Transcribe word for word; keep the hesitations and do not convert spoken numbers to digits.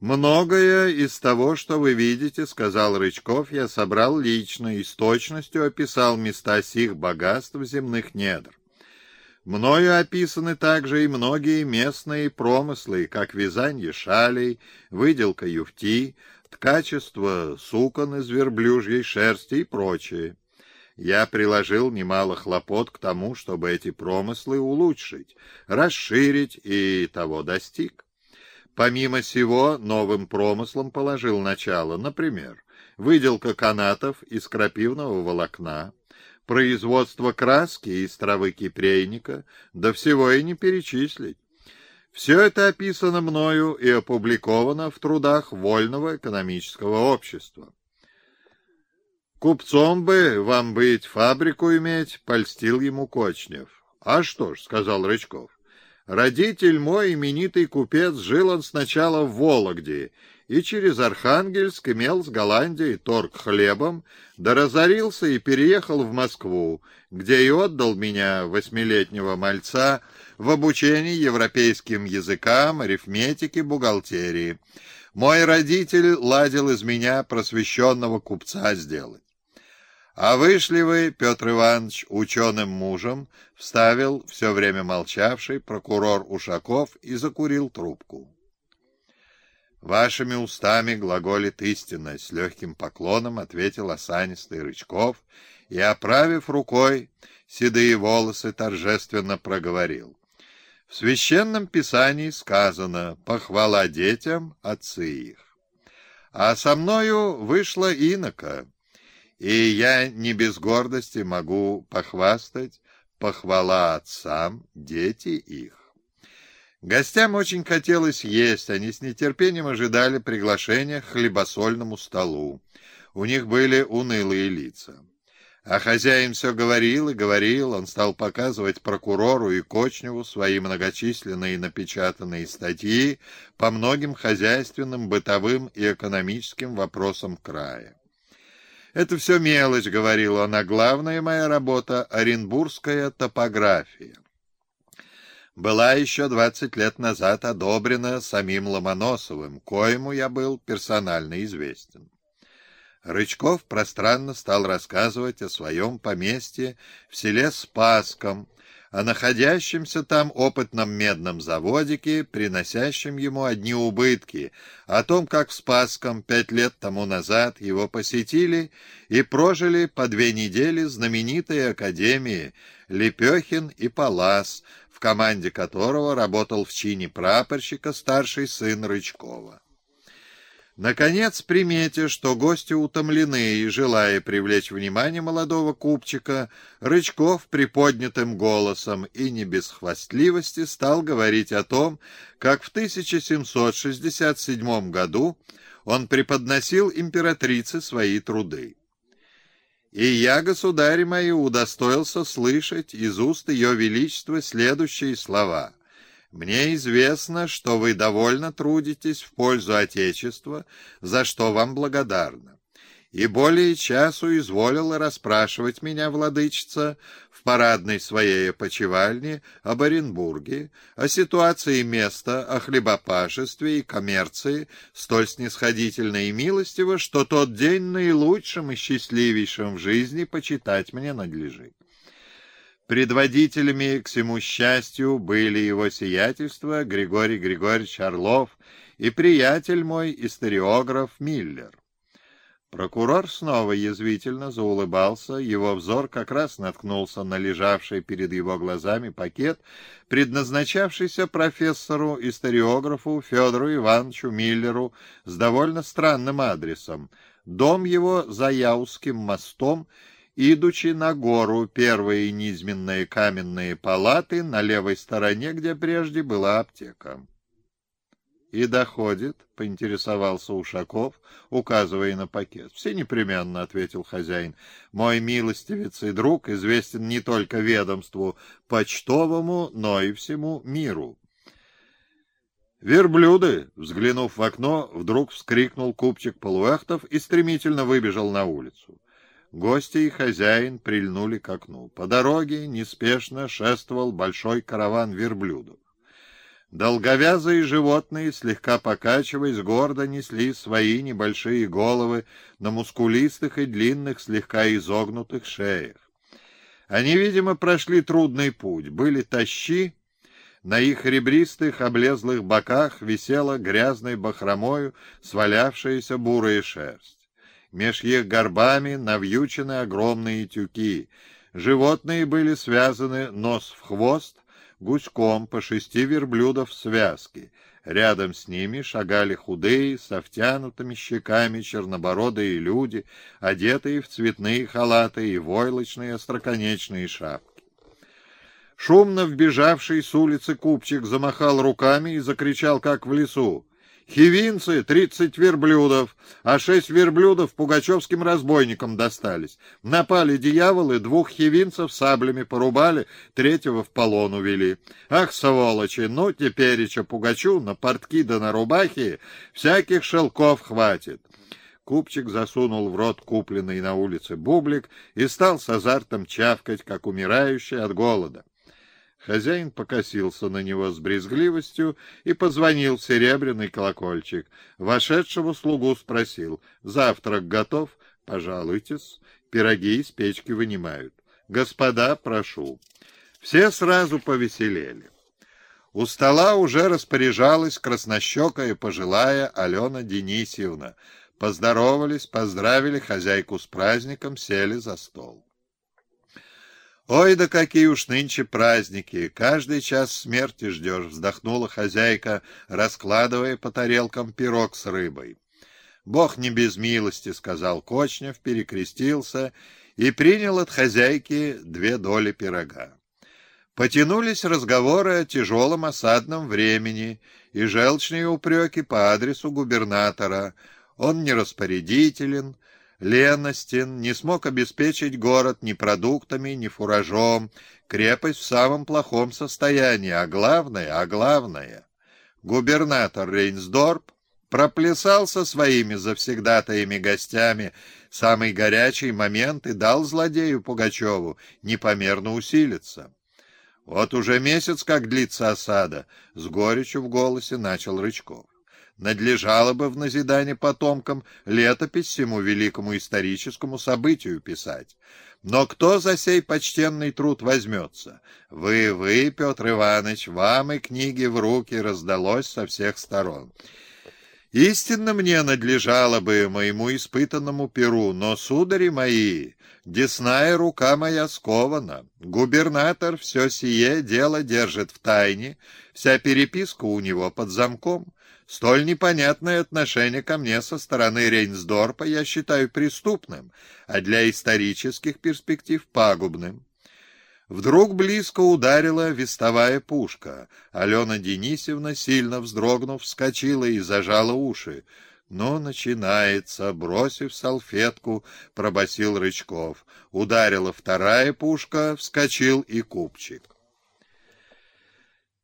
«Многое из того, что вы видите, — сказал Рычков, — я собрал лично и с точностью описал места сих богатств земных недр. Мною описаны также и многие местные промыслы, как вязанье шалей, выделка юфти, ткачество сукон из верблюжьей шерсти и прочее. Я приложил немало хлопот к тому, чтобы эти промыслы улучшить, расширить, и того достиг. Помимо сего, новым промыслом положил начало, например, выделка канатов из крапивного волокна, производство краски из травы кипрейника, да всего и не перечислить. Все это описано мною и опубликовано в трудах Вольного экономического общества. «Купцом бы вам быть, фабрику иметь», — польстил ему Кочнев. «А что ж», — сказал Рычков, — «родитель мой, именитый купец, жил он сначала в Вологде и через Архангельск имел с Голландией торг хлебом, да разорился и переехал в Москву, где и отдал меня, восьмилетнего мальца, в обучение европейским языкам, арифметике, бухгалтерии. Мой родитель ладил из меня просвещенного купца сделать. А вышли вы, Петр Иванович, ученым мужем, — вставил все время молчавший прокурор Ушаков и закурил трубку. «Вашими устами глаголит истина», — с легким поклоном ответил осанистый Рычков и, оправив рукой седые волосы, торжественно проговорил. «В священном писании сказано: похвала детям отцы их. А со мною вышла инока, и я не без гордости могу похвастать: похвала отцам, дети их». Гостям очень хотелось есть, они с нетерпением ожидали приглашения к хлебосольному столу. У них были унылые лица. А хозяин все говорил и говорил, он стал показывать прокурору и Кочневу свои многочисленные напечатанные статьи по многим хозяйственным, бытовым и экономическим вопросам края. «Это все мелочь, — говорил он, — а главная моя работа — оренбургская топография. Была еще двадцать лет назад одобрена самим Ломоносовым, коему я был персонально известен». Рычков пространно стал рассказывать о своем поместье в селе Спасском, о находящемся там опытном медном заводике, приносящем ему одни убытки, о том, как в Спасском пять лет тому назад его посетили и прожили по две недели знаменитые академии Лепехин и Палас, в команде которого работал в чине прапорщика старший сын Рычкова. Наконец, приметя, что гости утомлены и желая привлечь внимание молодого купчика, Рычков приподнятым голосом и не без хвастливости стал говорить о том, как в тысяча семьсот шестьдесят седьмом году он преподносил императрице свои труды. «И я, государи мои, удостоился слышать из уст ее величества следующие слова: «Мне известно, что вы довольно трудитесь в пользу Отечества, за что вам благодарна. И более часу изволила расспрашивать меня владычица в парадной своей опочивальне об Оренбурге, о ситуации места, о хлебопашестве и коммерции, столь снисходительно и милостиво, что тот день наилучшим и счастливейшим в жизни почитать мне надлежит». Предводителями к всему счастью были его сиятельство Григорий Григорьевич Орлов и приятель мой, историограф Миллер. Прокурор снова язвительно заулыбался, его взор как раз наткнулся на лежавший перед его глазами пакет, предназначавшийся профессору-историографу Федору Ивановичу Миллеру с довольно странным адресом. Дом его за Яузским мостом, идучи на гору, первые низменные каменные палаты на левой стороне, где прежде была аптека. «И доходит?» — поинтересовался Ушаков, указывая на пакет. «Все непременно», — ответил хозяин. «Мой милостивец и друг известен не только ведомству почтовому, но и всему миру». «Верблюды!» — взглянув в окно, вдруг вскрикнул купчик Полуэхтов и стремительно выбежал на улицу. Гости и хозяин прильнули к окну. По дороге неспешно шествовал большой караван верблюдов. Долговязые животные, слегка покачиваясь, гордо несли свои небольшие головы на мускулистых и длинных, слегка изогнутых шеях. Они, видимо, прошли трудный путь, были тащи, на их ребристых облезлых боках висела грязной бахромою свалявшаяся бурая шерсть. Меж их горбами навьючены огромные тюки. Животные были связаны нос в хвост, гуськом по шести верблюдов в связке. Рядом с ними шагали худые, со втянутыми щеками чернобородые люди, одетые в цветные халаты и войлочные остроконечные шапки. Шумно вбежавший с улицы купчик замахал руками и закричал, как в лесу: «Хивинцы, тридцать верблюдов, а шесть верблюдов пугачевским разбойникам достались. Напали дьяволы, двух хивинцев саблями порубали, третьего в полон увели. Ах, сволочи, ну тепереча Пугачу на портки да на рубахи всяких шелков хватит». Купчик засунул в рот купленный на улице бублик и стал с азартом чавкать, как умирающий от голода. Хозяин покосился на него с брезгливостью и позвонил в серебряный колокольчик. Вошедшего слугу спросил: «Завтрак готов? Пожалуйтесь, пироги из печки вынимают. Господа, прошу». Все сразу повеселели. У стола уже распоряжалась краснощекая пожилая Алена Денисьевна. Поздоровались, поздравили хозяйку с праздником, сели за стол. «Ой, да какие уж нынче праздники! Каждый час смерти ждешь», — вздохнула хозяйка, раскладывая по тарелкам пирог с рыбой. «Бог не без милости», — сказал Кочнев, перекрестился и принял от хозяйки две доли пирога. Потянулись разговоры о тяжелом осадном времени и желчные упреки по адресу губернатора. Он нераспорядителен, леностен, не смог обеспечить город ни продуктами, ни фуражом, крепость в самом плохом состоянии, а главное, а главное, губернатор Рейнсдорп проплясал со своими завсегдатаями гостями самый горячий момент и дал злодею Пугачеву непомерно усилиться. «Вот уже месяц, как длится осада», — с горечью в голосе начал Рычков. «Надлежало бы в назидание потомкам летопись всему великому историческому событию писать. Но кто за сей почтенный труд возьмется? Вы, вы, Петр Иванович, вам и книги в руки раздалось со всех сторон. Истинно мне надлежало бы моему испытанному перу, но, судари мои, десная рука моя скована. Губернатор все сие дело держит в тайне, вся переписка у него под замком. Столь непонятное отношение ко мне со стороны Рейнсдорпа я считаю преступным, а для исторических перспектив пагубным». Вдруг близко ударила вестовая пушка. Алена Денисьевна, сильно вздрогнув, вскочила и зажала уши. «Ну, начинается», — бросив салфетку, пробасил Рычков. Ударила вторая пушка, вскочил и Купчик.